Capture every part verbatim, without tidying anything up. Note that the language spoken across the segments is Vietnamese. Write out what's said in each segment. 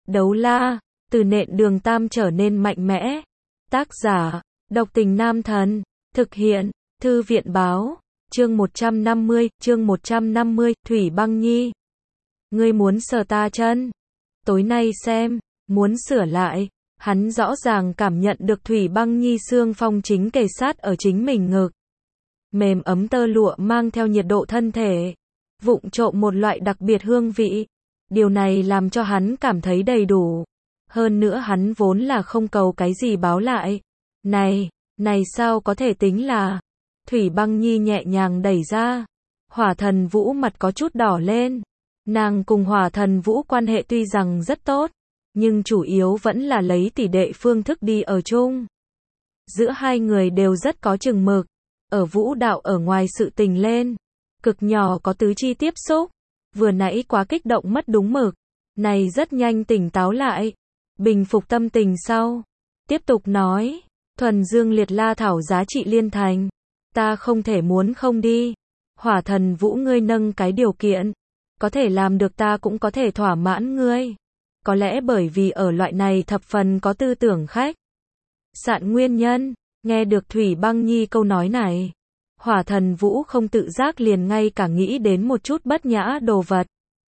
Đấu la, từ nện đường tam trở nên mạnh mẽ. Tác giả, độc tình nam thần. Thực hiện, thư viện báo. Chương một trăm năm mươi, chương một trăm năm mươi, Thủy Băng Nhi. Ngươi muốn sờ ta chân? Tối nay xem, muốn sửa lại. Hắn rõ ràng cảm nhận được Thủy Băng Nhi xương phong chính kề sát ở chính mình ngực. Mềm ấm tơ lụa mang theo nhiệt độ thân thể. Vụng trộm một loại đặc biệt hương vị. Điều này làm cho hắn cảm thấy đầy đủ. Hơn nữa hắn vốn là không cầu cái gì báo lại. Này, này sao có thể tính là... Thủy Băng Nhi nhẹ nhàng đẩy ra. Hỏa Thần Vũ mặt có chút đỏ lên. Nàng cùng Hỏa Thần Vũ quan hệ tuy rằng rất tốt, nhưng chủ yếu vẫn là lấy tỷ đệ phương thức đi ở chung. Giữa hai người đều rất có chừng mực. Ở vũ đạo ở ngoài sự tình lên, cực nhỏ có tứ chi tiếp xúc. Vừa nãy quá kích động mất đúng mực. Này rất nhanh tỉnh táo lại. Bình phục tâm tình sau. Tiếp tục nói. Thuần dương liệt la thảo giá trị liên thành. Ta không thể muốn không đi. Hỏa Thần Vũ ngươi nâng cái điều kiện. Có thể làm được ta cũng có thể thỏa mãn ngươi. Có lẽ bởi vì ở loại này thập phần có tư tưởng khách sạn nguyên nhân. Nghe được Thủy Băng Nhi câu nói này. Hỏa Thần Vũ không tự giác liền ngay cả nghĩ đến một chút bất nhã đồ vật.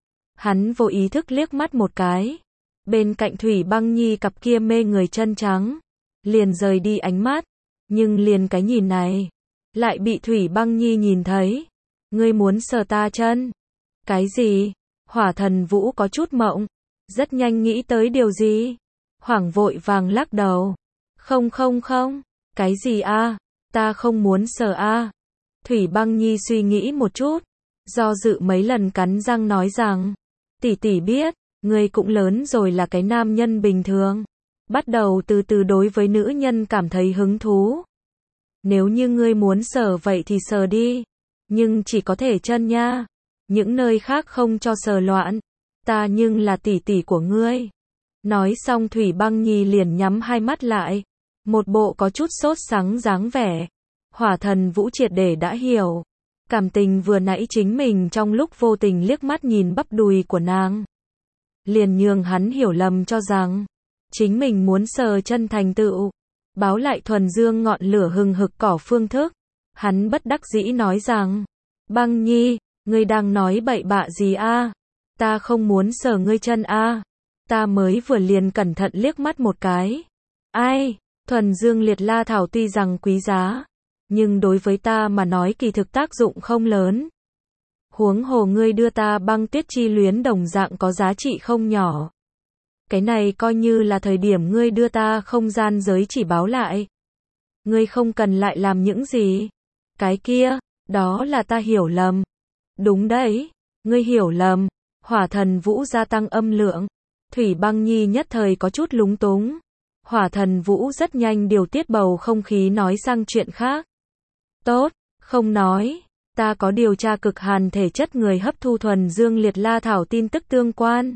Hắn vô ý thức liếc mắt một cái. Bên cạnh Thủy Băng Nhi cặp kia mê người chân trắng. Liền rời đi ánh mắt. Nhưng liền cái nhìn này. Lại bị Thủy Băng Nhi nhìn thấy. Ngươi muốn sờ ta chân? Cái gì? Hỏa Thần Vũ có chút mộng. Rất nhanh nghĩ tới điều gì? Hoảng vội vàng lắc đầu. Không không không. Cái gì a? Ta không muốn sờ a. Thủy Băng Nhi suy nghĩ một chút. Do dự mấy lần cắn răng nói rằng. Tỷ tỷ biết. Ngươi cũng lớn rồi là cái nam nhân bình thường. Bắt đầu từ từ đối với nữ nhân cảm thấy hứng thú. Nếu như ngươi muốn sờ vậy thì sờ đi. Nhưng chỉ có thể chân nha. Những nơi khác không cho sờ loạn. Ta nhưng là tỷ tỷ của ngươi. Nói xong Thủy Băng Nhi liền nhắm hai mắt lại. Một bộ có chút sốt sắng dáng vẻ. Hỏa Thần Vũ triệt để đã hiểu. Cảm tình vừa nãy chính mình trong lúc vô tình liếc mắt nhìn bắp đùi của nàng. Liền nhường hắn hiểu lầm cho rằng. Chính mình muốn sờ chân thành tựu. Báo lại thuần dương ngọn lửa hừng hực cỏ phương thức. Hắn bất đắc dĩ nói rằng. Băng Nhi, ngươi đang nói bậy bạ gì a? Ta không muốn sờ ngươi chân a. Ta mới vừa liền cẩn thận liếc mắt một cái. Ai, thuần dương liệt la thảo tuy rằng quý giá. Nhưng đối với ta mà nói kỳ thực tác dụng không lớn. Huống hồ ngươi đưa ta băng tuyết chi luyến đồng dạng có giá trị không nhỏ. Cái này coi như là thời điểm ngươi đưa ta không gian giới chỉ báo lại. Ngươi không cần lại làm những gì. Cái kia, đó là ta hiểu lầm. Đúng đấy, ngươi hiểu lầm. Hỏa Thần Vũ gia tăng âm lượng. Thủy Băng Nhi nhất thời có chút lúng túng. Hỏa Thần Vũ rất nhanh điều tiết bầu không khí nói sang chuyện khác. Tốt, không nói. Ta có điều tra cực hàn thể chất người hấp thu thuần dương liệt la thảo tin tức tương quan.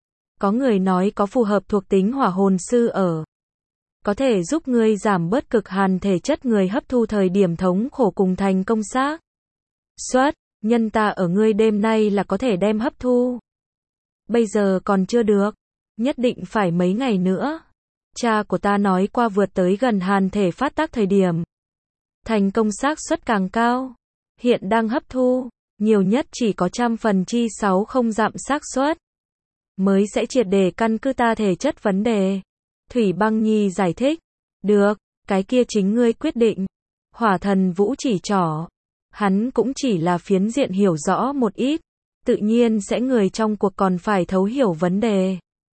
Có người nói có phù hợp thuộc tính hỏa hồn sư ở. Có thể giúp ngươi giảm bớt cực hàn thể chất người hấp thu thời điểm thống khổ cùng thành công xác suất. Nhân ta ở ngươi đêm nay là có thể đem hấp thu. Bây giờ còn chưa được. Nhất định phải mấy ngày nữa. Cha của ta nói qua vượt tới gần hàn thể phát tác thời điểm. Thành công xác suất càng cao. Hiện đang hấp thu. Nhiều nhất chỉ có trăm phần chi sáu không giảm xác suất. Mới sẽ triệt để căn cứ ta thể chất vấn đề. Thủy Băng Nhi giải thích. Được, cái kia chính ngươi quyết định. Hỏa Thần Vũ chỉ trỏ. Hắn cũng chỉ là phiến diện hiểu rõ một ít. Tự nhiên sẽ người trong cuộc còn phải thấu hiểu vấn đề.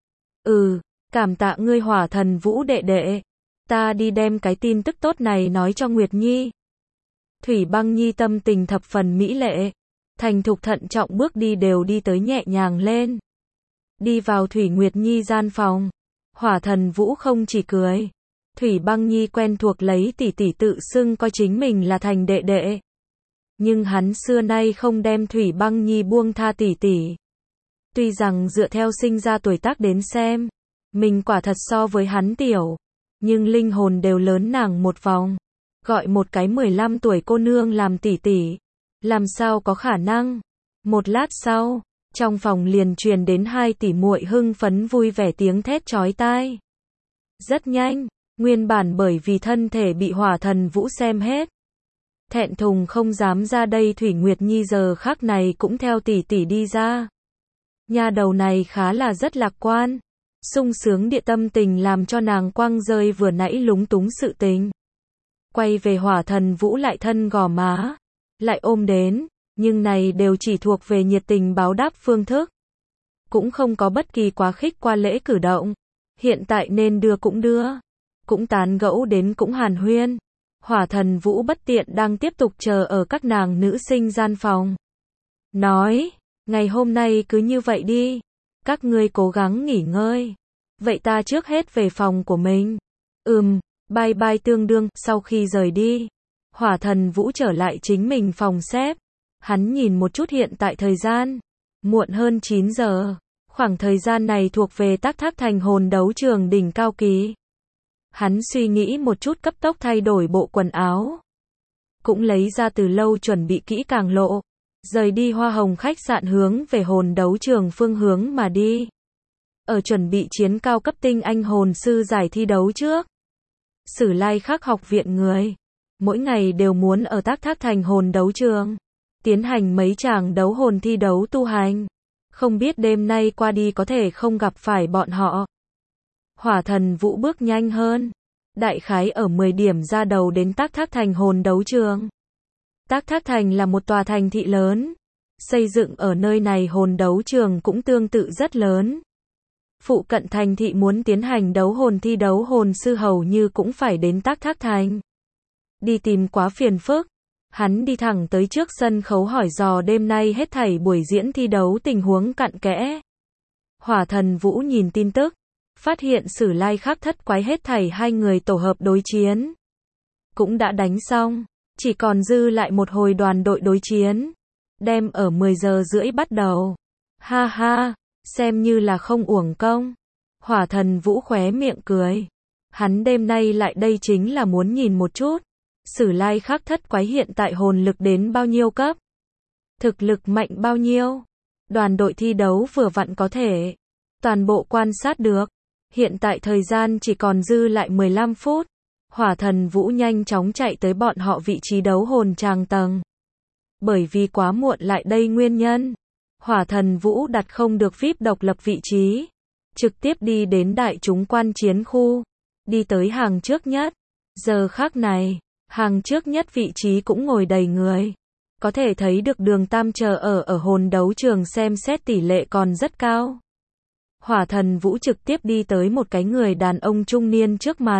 Ừ, cảm tạ ngươi Hỏa Thần Vũ đệ đệ. Ta đi đem cái tin tức tốt này nói cho Nguyệt Nhi. Thủy Băng Nhi tâm tình thập phần mỹ lệ. Thành thục thận trọng bước đi đều đi tới nhẹ nhàng lên. Đi vào Thủy Nguyệt Nhi gian phòng. Hỏa Thần Vũ không chỉ cười. Thủy Băng Nhi quen thuộc lấy tỷ tỷ tự xưng coi chính mình là thành đệ đệ. Nhưng hắn xưa nay không đem Thủy Băng Nhi buông tha tỷ tỷ. Tuy rằng dựa theo sinh ra tuổi tác đến xem, mình quả thật so với hắn tiểu, nhưng linh hồn đều lớn nàng một vòng. Gọi một cái mười lăm tuổi cô nương làm tỷ tỷ, làm sao có khả năng? Một lát sau, Trong phòng liền truyền đến hai tỷ muội hưng phấn vui vẻ tiếng thét chói tai. Rất nhanh, nguyên bản bởi vì thân thể bị Hỏa Thần Vũ xem hết, thẹn thùng không dám ra đây, Thủy Nguyệt Nhi giờ khắc này cũng theo tỷ tỷ đi ra. Nha đầu này khá là rất lạc quan, sung sướng địa tâm tình làm cho nàng quăng rơi vừa nãy lúng túng sự tình. Quay về Hỏa Thần Vũ lại thân gò má, lại ôm đến, nhưng này đều chỉ thuộc về nhiệt tình báo đáp phương thức. Cũng không có bất kỳ quá khích qua lễ cử động. Hiện tại nên đưa cũng đưa, cũng tán gẫu đến cũng hàn huyên. Hỏa Thần Vũ bất tiện đang tiếp tục chờ ở các nàng nữ sinh gian phòng. Nói, ngày hôm nay cứ như vậy đi, các ngươi cố gắng nghỉ ngơi. Vậy ta trước hết về phòng của mình. Ừm, bye bye tương đương. Sau khi rời đi, Hỏa Thần Vũ trở lại chính mình phòng xếp. Hắn nhìn một chút hiện tại thời gian, muộn hơn chín giờ. Khoảng thời gian này thuộc về Tắc Thác Thành hồn đấu trường đỉnh cao kỳ. Hắn suy nghĩ một chút cấp tốc thay đổi bộ quần áo. Cũng lấy ra từ lâu chuẩn bị kỹ càng lộ. Rời đi Hoa Hồng khách sạn hướng về hồn đấu trường phương hướng mà đi. Ở chuẩn bị chiến cao cấp tinh anh hồn sư giải thi đấu trước. Sử Lai Khắc học viện người. Mỗi ngày đều muốn ở Tắc Thác Thành hồn đấu trường. Tiến hành mấy tràng đấu hồn thi đấu tu hành. Không biết đêm nay qua đi có thể không gặp phải bọn họ. Hỏa Thần Vũ bước nhanh hơn. Đại khái ở mười điểm ra đầu đến Tắc Thác Thành hồn đấu trường. Tắc Thác Thành là một tòa thành thị lớn. Xây dựng ở nơi này hồn đấu trường cũng tương tự rất lớn. Phụ cận thành thị muốn tiến hành đấu hồn thi đấu hồn sư hầu như cũng phải đến Tắc Thác Thành. Đi tìm quá phiền phức. Hắn đi thẳng tới trước sân khấu hỏi dò đêm nay hết thảy buổi diễn thi đấu tình huống cặn kẽ. Hỏa Thần Vũ nhìn tin tức, phát hiện Sử Lai Khắc thất quái hết thảy hai người tổ hợp đối chiến. Cũng đã đánh xong, chỉ còn dư lại một hồi đoàn đội đối chiến. Đem ở mười giờ rưỡi bắt đầu. Ha ha, xem như là không uổng công. Hỏa Thần Vũ khóe miệng cười. Hắn đêm nay lại đây chính là muốn nhìn một chút. Sử Lai Khắc thất quái hiện tại hồn lực đến bao nhiêu cấp? Thực lực mạnh bao nhiêu? Đoàn đội thi đấu vừa vặn có thể toàn bộ quan sát được. Hiện tại thời gian chỉ còn dư lại mười lăm phút. Hỏa Thần Vũ nhanh chóng chạy tới bọn họ vị trí đấu hồn tràng tầng. Bởi vì quá muộn lại đây nguyên nhân, Hỏa Thần Vũ đặt không được vi ai pi độc lập vị trí. Trực tiếp đi đến đại chúng quan chiến khu. Đi tới hàng trước nhất. Giờ khắc này, hàng trước nhất vị trí cũng ngồi đầy người. Có thể thấy được Đường Tam chờ ở ở hồn đấu trường xem xét tỷ lệ còn rất cao. Hỏa Thần Vũ trực tiếp đi tới một cái người đàn ông trung niên trước mặt.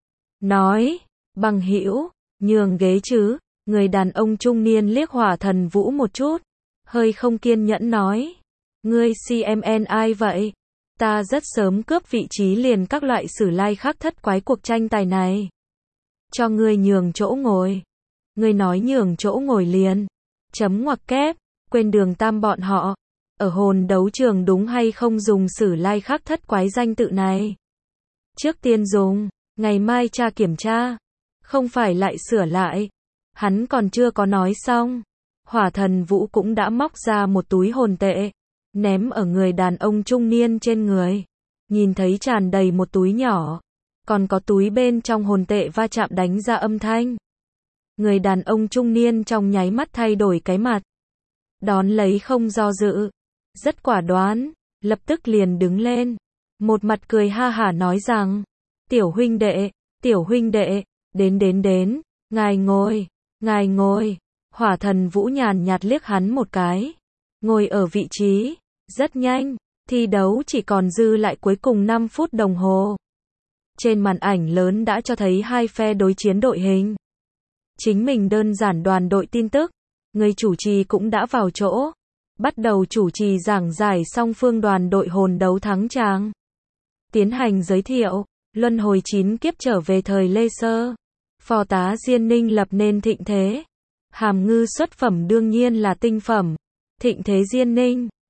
Nói, bằng hữu, nhường ghế chứ. Người đàn ông trung niên liếc Hỏa Thần Vũ một chút. Hơi không kiên nhẫn nói. Ngươi xê em en ai vậy? Ta rất sớm cướp vị trí liền các loại Sử Lai Khắc thất quái cuộc tranh tài này. Cho ngươi nhường chỗ ngồi. Ngươi nói nhường chỗ ngồi liền. Chấm ngoặc kép, quên Đường Tam bọn họ. Ở hồn đấu trường đúng hay không dùng Sử Lai Khắc thất quái danh tự này? Trước tiên dùng, ngày mai tra kiểm tra. Không phải lại sửa lại. Hắn còn chưa có nói xong. Hỏa Thần Vũ cũng đã móc ra một túi hồn tệ. Ném ở người đàn ông trung niên trên người. Nhìn thấy tràn đầy một túi nhỏ. Còn có túi bên trong hồn tệ va chạm đánh ra âm thanh. Người đàn ông trung niên trong nháy mắt thay đổi cái mặt. Đón lấy không do dự. Rất quả đoán. Lập tức liền đứng lên. Một mặt cười ha hả nói rằng. Tiểu huynh đệ, tiểu huynh đệ, đến đến đến. Ngài ngồi, ngài ngồi. Hỏa Thần Vũ nhàn nhạt liếc hắn một cái. Ngồi ở vị trí. Rất nhanh. Thi đấu chỉ còn dư lại cuối cùng năm phút đồng hồ. Trên màn ảnh lớn đã cho thấy hai phe đối chiến đội hình. Chính mình đơn giản đoàn đội tin tức. Người chủ trì cũng đã vào chỗ. Bắt đầu chủ trì giảng giải song phương đoàn đội hồn đấu thắng tràng. Tiến hành giới thiệu. Luân hồi chín kiếp trở về thời Lê Sơ. Phò tá Diên Ninh lập nên thịnh thế. Hàm ngư xuất phẩm đương nhiên là tinh phẩm. Thịnh thế Diên Ninh.